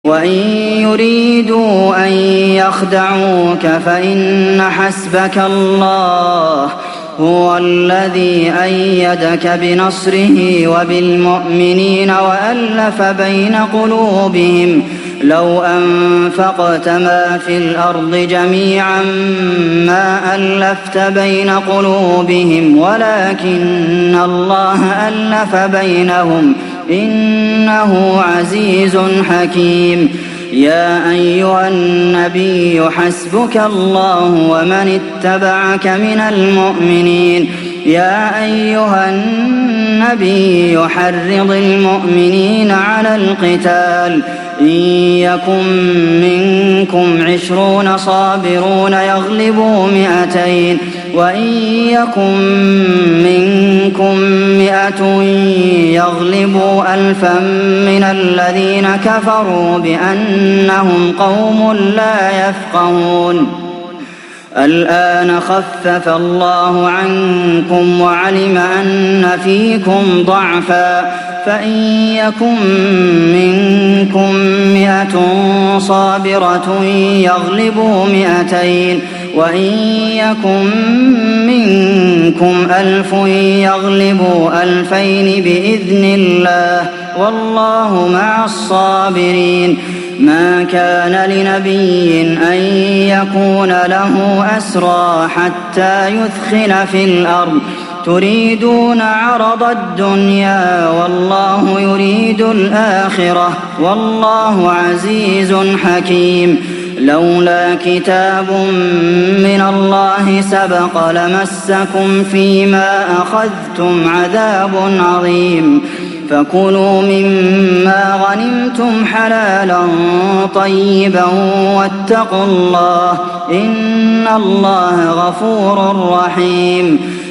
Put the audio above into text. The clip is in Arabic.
وَإِن يُرِيدُوا أَن يَخْدَعُوكَ فَإِنَّ حَسْبَكَ اللَّهُ هُوَ الَّذِي أَيَّدَكَ بِنَصْرِهِ وَبِالْمُؤْمِنِينَ وَأَلَّفَ بَيْنَ قُلُوبِهِمْ لَوْ أَنفَقْتَ مَا فِي الْأَرْضِ جَمِيعًا مَّا أَلَّفْتَ بَيْنَ قُلُوبِهِمْ وَلَٰكِنَّ اللَّهَ أَلَّفَ بَيْنَهُمْ ۚ إِنَّهُ عَزِيزٌ حَكِيمٌ. يَا أَيُّهَا النَّبِيُّ حَسْبُكَ اللَّهُ وَمَنِ اتَّبَعَكَ مِنَ الْمُؤْمِنِينَ. يَا أَيُّهَا النَّبِيُّ حَرِّضِ الْمُؤْمِنِينَ عَلَى الْقِتَالِ ۚ إِن يَكُن مِّنكُمْ 20 صَابِرُونَ يَغْلِبُوا 200 ۚ وَإِن يَكُن مِّنكُم 100 يَغْلِبُوا 1000 مِّنَ الَّذِينَ كَفَرُوا بِأَنَّهُمْ قَوْمٌ لَّا يَفْقَهُونَ. الْآنَ خَفَّفَ اللَّهُ عَنكُمْ وَعَلِمَ أَنَّ فِيكُمْ ضَعْفًا ۚ فَإِن يَكُن مِّنكُم 100 صَابِرَةٌ يَغْلِبُوا 200 ۚ وَإِن يَكُن مِّنكُمْ 1000 يَغْلِبُوا 2000 بِإِذْنِ اللَّهِ ۗ وَاللَّهُ مَعَ الصَّابِرِينَ. مَا كَانَ لِنَبِيٍّ أَن يَكُونَ لَهُ أَسْرَىٰ حَتَّىٰ يُثْخِنَ فِي الْأَرْضِ ۚ تُرِيدُونَ عَرَضَ الدُّنْيَا وَاللَّهُ يُرِيدُ الْآخِرَةَ ۗ وَاللَّهُ عَزِيزٌ حَكِيمٌ. لَّوْلَا كِتَابٌ مِّنَ اللَّهِ سَبَقَ لَمَسَّكُمْ فِيمَا أَخَذْتُمْ عَذَابٌ عَظِيمٌ. فَكُلُوا مِمَّا غَنِمْتُمْ حَلَالًا طَيِّبًا وَاتَّقُوا اللَّهَ ۚ إِنَّ اللَّهَ غَفُورٌ رَّحِيمٌ.